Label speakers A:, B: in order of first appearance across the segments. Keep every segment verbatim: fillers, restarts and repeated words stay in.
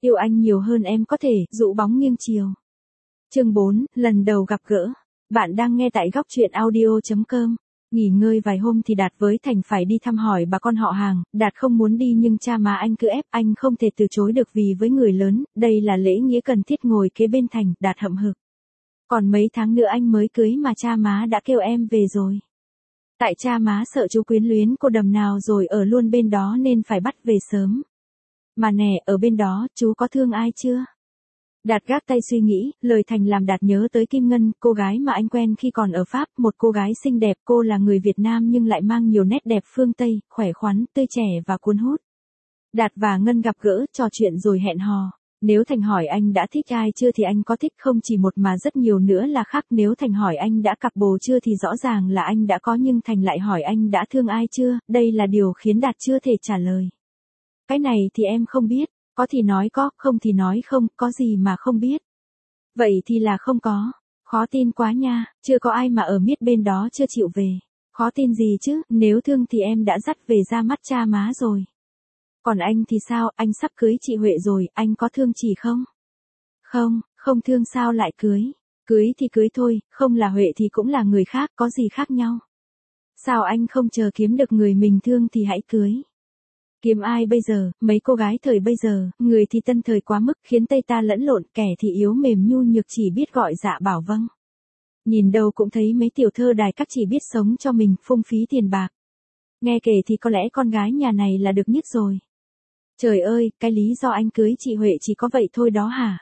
A: Yêu anh nhiều hơn em có thể, dụ bóng nghiêng chiều. Chương bốn, lần đầu gặp gỡ. Bạn đang nghe tại góc truyện audio chấm com. Nghỉ ngơi vài hôm thì Đạt với Thành phải đi thăm hỏi bà con họ hàng, Đạt không muốn đi nhưng cha má anh cứ ép, anh không thể từ chối được vì với người lớn, đây là lễ nghĩa cần thiết. Ngồi kế bên Thành, Đạt hậm hực. Còn mấy tháng nữa anh mới cưới mà cha má đã kêu em về rồi. Tại cha má sợ chú quyến luyến cô đầm nào rồi ở luôn bên đó nên phải bắt về sớm. Mà nè, ở bên đó, chú có thương ai chưa? Đạt gác tay suy nghĩ, lời Thành làm Đạt nhớ tới Kim Ngân, cô gái mà anh quen khi còn ở Pháp, một cô gái xinh đẹp, cô là người Việt Nam nhưng lại mang nhiều nét đẹp phương Tây, khỏe khoắn, tươi trẻ và cuốn hút. Đạt và Ngân gặp gỡ, trò chuyện rồi hẹn hò. Nếu Thành hỏi anh đã thích ai chưa thì anh có thích không chỉ một mà rất nhiều nữa là khác. Nếu Thành hỏi anh đã cặp bồ chưa thì rõ ràng là anh đã có, nhưng Thành lại hỏi anh đã thương ai chưa, đây là điều khiến Đạt chưa thể trả lời. Cái này thì em không biết, có thì nói có, không thì nói không, có gì mà không biết. Vậy thì là không có, khó tin quá nha, chưa có ai mà ở miết bên đó chưa chịu về. Khó tin gì chứ, nếu thương thì em đã dắt về ra mắt cha má rồi. Còn anh thì sao, anh sắp cưới chị Huệ rồi, anh có thương chị không? Không, không thương sao lại cưới. Cưới thì cưới thôi, không là Huệ thì cũng là người khác, có gì khác nhau. Sao anh không chờ kiếm được người mình thương thì hãy cưới? Kiếm ai bây giờ, mấy cô gái thời bây giờ, người thì tân thời quá mức khiến Tây ta lẫn lộn, kẻ thì yếu mềm nhu nhược chỉ biết gọi dạ bảo vâng. Nhìn đâu cũng thấy mấy tiểu thơ đài các chỉ biết sống cho mình, phung phí tiền bạc. Nghe kể thì có lẽ con gái nhà này là được nhất rồi. Trời ơi, cái lý do anh cưới chị Huệ chỉ có vậy thôi đó hả?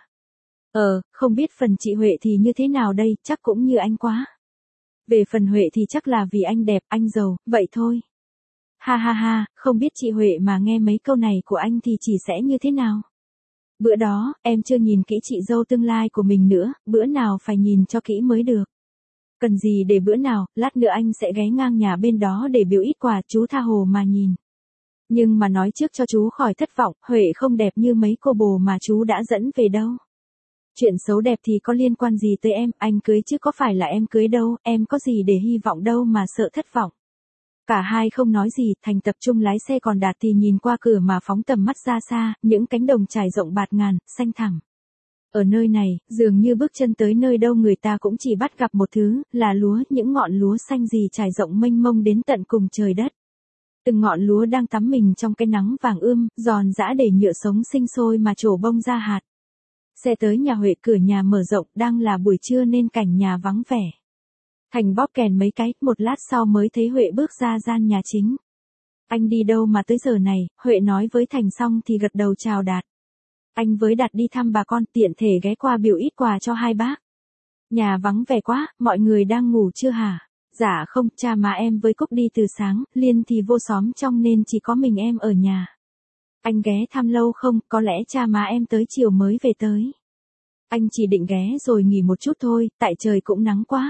A: Ờ, không biết phần chị Huệ thì như thế nào đây, chắc cũng như anh quá. Về phần Huệ thì chắc là vì anh đẹp, anh giàu, vậy thôi. Ha ha ha, không biết chị Huệ mà nghe mấy câu này của anh thì chỉ sẽ như thế nào? Bữa đó, em chưa nhìn kỹ chị dâu tương lai của mình nữa, bữa nào phải nhìn cho kỹ mới được. Cần gì để bữa nào, lát nữa anh sẽ ghé ngang nhà bên đó để biếu ít quà, chú tha hồ mà nhìn. Nhưng mà nói trước cho chú khỏi thất vọng, Huệ không đẹp như mấy cô bồ mà chú đã dẫn về đâu. Chuyện xấu đẹp thì có liên quan gì tới em, anh cưới chứ có phải là em cưới đâu, em có gì để hy vọng đâu mà sợ thất vọng. Cả hai không nói gì, Thành tập trung lái xe còn Đạt thì nhìn qua cửa mà phóng tầm mắt ra xa, những cánh đồng trải rộng bạt ngàn, xanh thẳm. Ở nơi này, dường như bước chân tới nơi đâu người ta cũng chỉ bắt gặp một thứ, là lúa, những ngọn lúa xanh rì trải rộng mênh mông đến tận cùng trời đất. Từng ngọn lúa đang tắm mình trong cái nắng vàng ươm, giòn giã để nhựa sống sinh sôi mà trổ bông ra hạt. Xe tới nhà Huệ, cửa nhà mở rộng, đang là buổi trưa nên cảnh nhà vắng vẻ. Thành bóp kèn mấy cái, một lát sau mới thấy Huệ bước ra gian nhà chính. Anh đi đâu mà tới giờ này, Huệ nói với Thành xong thì gật đầu chào Đạt. Anh với Đạt đi thăm bà con, tiện thể ghé qua biểu ít quà cho hai bác. Nhà vắng vẻ quá, mọi người đang ngủ chưa hả? Dạ không, cha má em với Cúc đi từ sáng, Liên thì vô xóm trong nên chỉ có mình em ở nhà. Anh ghé thăm lâu không, có lẽ cha má em tới chiều mới về tới. Anh chỉ định ghé rồi nghỉ một chút thôi, tại trời cũng nắng quá.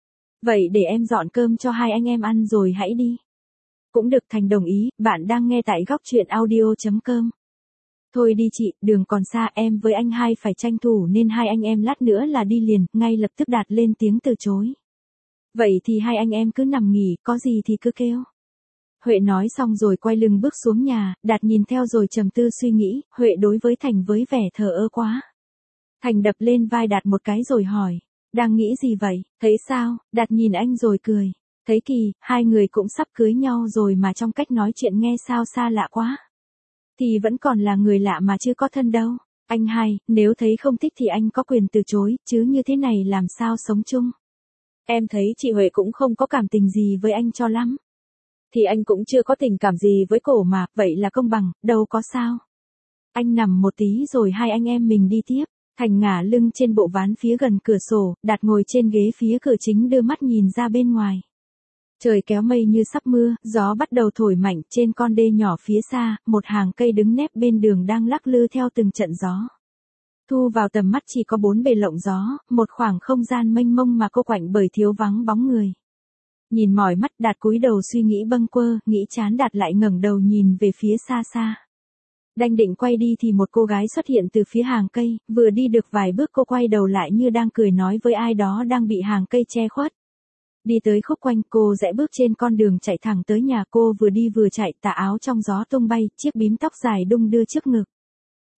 A: Vậy để em dọn cơm cho hai anh em ăn rồi hãy đi. Cũng được, Thành đồng ý, bạn đang nghe tại góc truyện audio chấm com. Thôi đi chị, đường còn xa, em với anh hai phải tranh thủ nên hai anh em lát nữa là đi liền, ngay lập tức Đạt lên tiếng từ chối. Vậy thì hai anh em cứ nằm nghỉ, có gì thì cứ kêu. Huệ nói xong rồi quay lưng bước xuống nhà, Đạt nhìn theo rồi trầm tư suy nghĩ, Huệ đối với Thành với vẻ thờ ơ quá. Thành đập lên vai Đạt một cái rồi hỏi, đang nghĩ gì vậy, thấy sao? Đạt nhìn anh rồi cười, thấy kỳ, hai người cũng sắp cưới nhau rồi mà trong cách nói chuyện nghe sao xa lạ quá. Thì vẫn còn là người lạ mà chưa có thân đâu. Anh hai, nếu thấy không thích thì anh có quyền từ chối, chứ như thế này làm sao sống chung. Em thấy chị Huệ cũng không có cảm tình gì với anh cho lắm. Thì anh cũng chưa có tình cảm gì với cổ mà, vậy là công bằng, đâu có sao. Anh nằm một tí rồi hai anh em mình đi tiếp. Thành ngả lưng trên bộ ván phía gần cửa sổ, Đạt ngồi trên ghế phía cửa chính đưa mắt nhìn ra bên ngoài. Trời kéo mây như sắp mưa, gió bắt đầu thổi mạnh, trên con đê nhỏ phía xa, một hàng cây đứng nép bên đường đang lắc lư theo từng trận gió. Thu vào tầm mắt chỉ có bốn bề lộng gió, một khoảng không gian mênh mông mà cô quạnh bởi thiếu vắng bóng người. Nhìn mỏi mắt, Đạt cúi đầu suy nghĩ bâng quơ, nghĩ chán Đạt lại ngẩng đầu nhìn về phía xa xa. Đang định quay đi thì một cô gái xuất hiện từ phía hàng cây, vừa đi được vài bước cô quay đầu lại như đang cười nói với ai đó đang bị hàng cây che khuất. Đi tới khúc quanh, cô rẽ bước trên con đường chạy thẳng tới nhà cô, vừa đi vừa chạy, tà áo trong gió tung bay, chiếc bím tóc dài đung đưa trước ngực.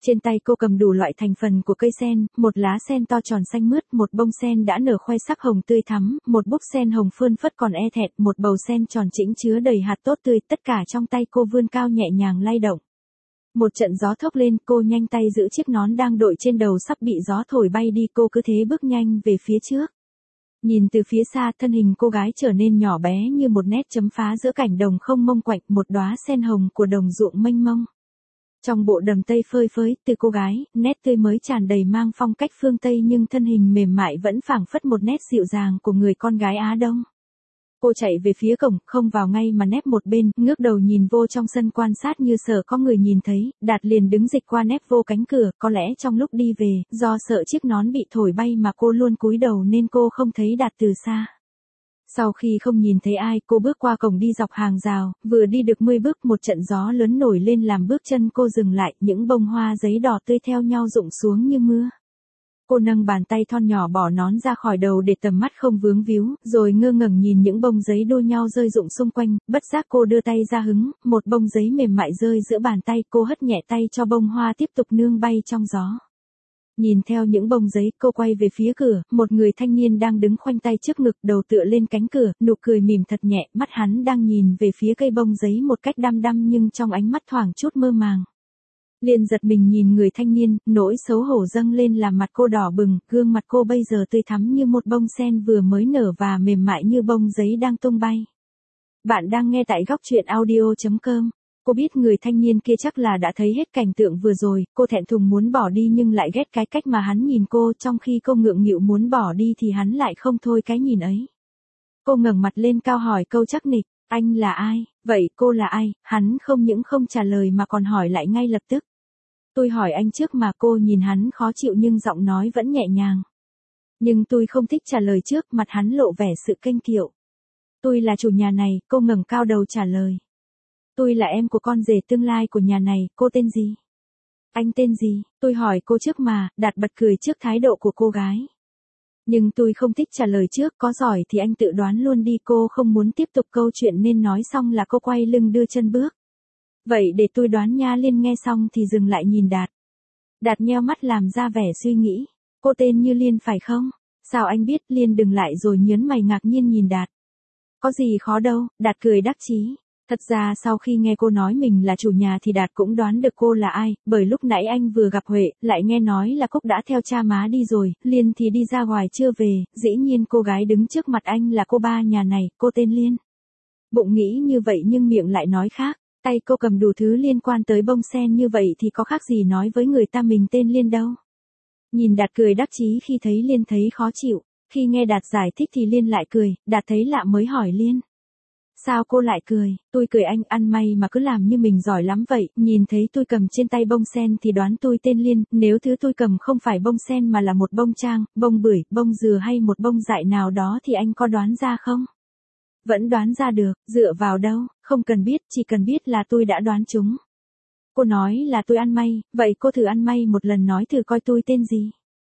A: Trên tay cô cầm đủ loại thành phần của cây sen, một lá sen to tròn xanh mướt, một bông sen đã nở khoe sắc hồng tươi thắm, một búp sen hồng phơn phất còn e thẹn, một bầu sen tròn chỉnh chứa đầy hạt tốt tươi, tất cả trong tay cô vươn cao nhẹ nhàng lay động. Một trận gió thốc lên, cô nhanh tay giữ chiếc nón đang đội trên đầu sắp bị gió thổi bay đi, cô cứ thế bước nhanh về phía trước. Nhìn từ phía xa, thân hình cô gái trở nên nhỏ bé như một nét chấm phá giữa cảnh đồng không mông quạnh, một đóa sen hồng của đồng ruộng mênh mông. Trong bộ đầm tây phơi phới, từ cô gái, nét tươi mới tràn đầy mang phong cách phương Tây nhưng thân hình mềm mại vẫn phảng phất một nét dịu dàng của người con gái Á Đông. Cô chạy về phía cổng, không vào ngay mà nép một bên, ngước đầu nhìn vô trong sân quan sát như sợ có người nhìn thấy, Đạt liền đứng dịch qua nép vô cánh cửa, có lẽ trong lúc đi về, do sợ chiếc nón bị thổi bay mà cô luôn cúi đầu nên cô không thấy Đạt từ xa. Sau khi không nhìn thấy ai, cô bước qua cổng đi dọc hàng rào, vừa đi được mười bước một trận gió lớn nổi lên làm bước chân cô dừng lại, những bông hoa giấy đỏ tươi theo nhau rụng xuống như mưa. Cô nâng bàn tay thon nhỏ bỏ nón ra khỏi đầu để tầm mắt không vướng víu, rồi ngơ ngẩn nhìn những bông giấy đua nhau rơi rụng xung quanh, bất giác cô đưa tay ra hứng, một bông giấy mềm mại rơi giữa bàn tay, cô hất nhẹ tay cho bông hoa tiếp tục nương bay trong gió. Nhìn theo những bông giấy, cô quay về phía cửa, một người thanh niên đang đứng khoanh tay trước ngực, đầu tựa lên cánh cửa, nụ cười mỉm thật nhẹ, mắt hắn đang nhìn về phía cây bông giấy một cách đăm đăm nhưng trong ánh mắt thoảng chút mơ màng. Liền giật mình nhìn người thanh niên, nỗi xấu hổ dâng lên làm mặt cô đỏ bừng, gương mặt cô bây giờ tươi thắm như một bông sen vừa mới nở và mềm mại như bông giấy đang tung bay. Bạn đang nghe tại góc truyện audio chấm com. Cô biết người thanh niên kia chắc là đã thấy hết cảnh tượng vừa rồi, cô thẹn thùng muốn bỏ đi nhưng lại ghét cái cách mà hắn nhìn cô, trong khi cô ngượng nghịu muốn bỏ đi thì hắn lại không thôi cái nhìn ấy. Cô ngẩng mặt lên cao hỏi câu chắc nịch, anh là ai? Vậy cô là ai? Hắn không những không trả lời mà còn hỏi lại ngay lập tức. Tôi hỏi anh trước mà. Cô nhìn hắn khó chịu nhưng giọng nói vẫn nhẹ nhàng. Nhưng tôi không thích trả lời trước, mặt hắn lộ vẻ sự kênh kiệu. Tôi là chủ nhà này, cô ngẩng cao đầu trả lời. Tôi là em của con rể tương lai của nhà này, cô tên gì? Anh tên gì? Tôi hỏi cô trước mà. Đạt bật cười trước thái độ của cô gái. Nhưng tôi không thích trả lời trước, có giỏi thì anh tự đoán luôn đi. Cô không muốn tiếp tục câu chuyện nên nói xong là cô quay lưng đưa chân bước. Vậy để tôi đoán nha. Liên nghe xong thì dừng lại nhìn Đạt. Đạt nheo mắt làm ra vẻ suy nghĩ. Cô tên như Liên phải không? Sao anh biết? Liên đừng lại rồi nhớn mày ngạc nhiên nhìn Đạt. Có gì khó đâu, Đạt cười đắc chí. Thật ra sau khi nghe cô nói mình là chủ nhà thì Đạt cũng đoán được cô là ai, bởi lúc nãy anh vừa gặp Huệ, lại nghe nói là Cúc đã theo cha má đi rồi, Liên thì đi ra ngoài chưa về, dĩ nhiên cô gái đứng trước mặt anh là cô ba nhà này, cô tên Liên. Bụng nghĩ như vậy nhưng miệng lại nói khác, tay cô cầm đủ thứ liên quan tới bông sen như vậy thì có khác gì nói với người ta mình tên Liên đâu. Nhìn Đạt cười đắc chí khi thấy Liên thấy khó chịu, khi nghe Đạt giải thích thì Liên lại cười, Đạt thấy lạ mới hỏi Liên. Sao cô lại cười? Tôi cười anh, ăn may mà cứ làm như mình giỏi lắm vậy, nhìn thấy tôi cầm trên tay bông sen thì đoán tôi tên Liên, nếu thứ tôi cầm không phải bông sen mà là một bông trang, bông bưởi, bông dừa hay một bông dại nào đó thì anh có đoán ra không? Vẫn đoán ra được, dựa vào đâu, không cần biết, chỉ cần biết là tôi đã đoán chúng. Cô nói là tôi ăn may, vậy cô thử ăn may một lần nói thử coi tôi tên gì.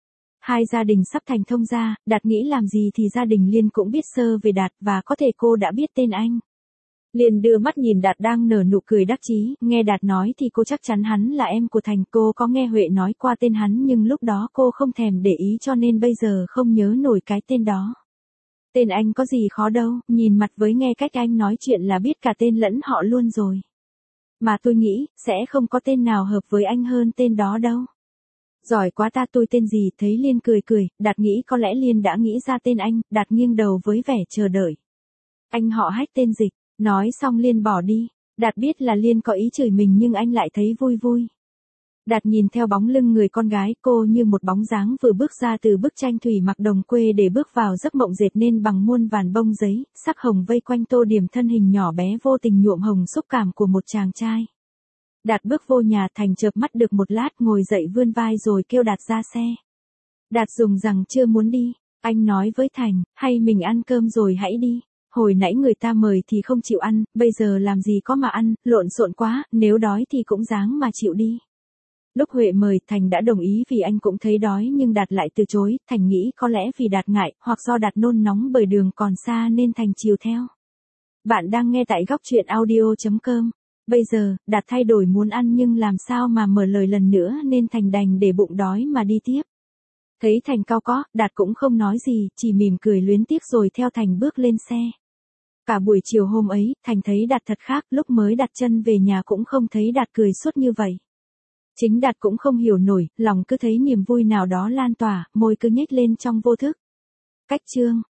A: Hai gia đình sắp thành thông gia, Đạt nghĩ làm gì thì gia đình Liên cũng biết sơ về Đạt và có thể cô đã biết tên anh. Liên đưa mắt nhìn Đạt đang nở nụ cười đắc chí, nghe Đạt nói thì cô chắc chắn hắn là em của Thành, cô có nghe Huệ nói qua tên hắn nhưng lúc đó cô không thèm để ý cho nên bây giờ không nhớ nổi cái tên đó. Tên anh có gì khó đâu, nhìn mặt với nghe cách anh nói chuyện là biết cả tên lẫn họ luôn rồi. Mà tôi nghĩ, sẽ không có tên nào hợp với anh hơn tên đó đâu. Giỏi quá ta, tôi tên gì? Thấy Liên cười cười, Đạt nghĩ có lẽ Liên đã nghĩ ra tên anh, Đạt nghiêng đầu với vẻ chờ đợi. Anh họ Hách tên Dịch, nói xong Liên bỏ đi, Đạt biết là Liên có ý chửi mình nhưng anh lại thấy vui vui. Đạt nhìn theo bóng lưng người con gái, cô như một bóng dáng vừa bước ra từ bức tranh thủy mặc đồng quê để bước vào giấc mộng dệt nên bằng muôn vàn bông giấy, sắc hồng vây quanh tô điểm thân hình nhỏ bé vô tình nhuộm hồng xúc cảm của một chàng trai. Đạt bước vô nhà, Thành chợp mắt được một lát, ngồi dậy vươn vai rồi kêu Đạt ra xe. Đạt dùng rằng chưa muốn đi, anh nói với Thành, hay mình ăn cơm rồi hãy đi. Hồi nãy người ta mời thì không chịu ăn, bây giờ làm gì có mà ăn, lộn xộn quá, nếu đói thì cũng dáng mà chịu đi. Lúc Huệ mời, Thành đã đồng ý vì anh cũng thấy đói nhưng Đạt lại từ chối, Thành nghĩ có lẽ vì Đạt ngại, hoặc do Đạt nôn nóng bởi đường còn xa nên Thành chiều theo. Bạn đang nghe tại góc truyện audio chấm com. Bây giờ, Đạt thay đổi muốn ăn nhưng làm sao mà mở lời lần nữa nên Thành đành để bụng đói mà đi tiếp. Thấy Thành cau có, Đạt cũng không nói gì, chỉ mỉm cười luyến tiếc rồi theo Thành bước lên xe. Cả buổi chiều hôm ấy, Thành thấy Đạt thật khác, lúc mới đặt chân về nhà cũng không thấy Đạt cười suốt như vậy. Chính Đạt cũng không hiểu nổi, lòng cứ thấy niềm vui nào đó lan tỏa, môi cứ nhếch lên trong vô thức. Cách chương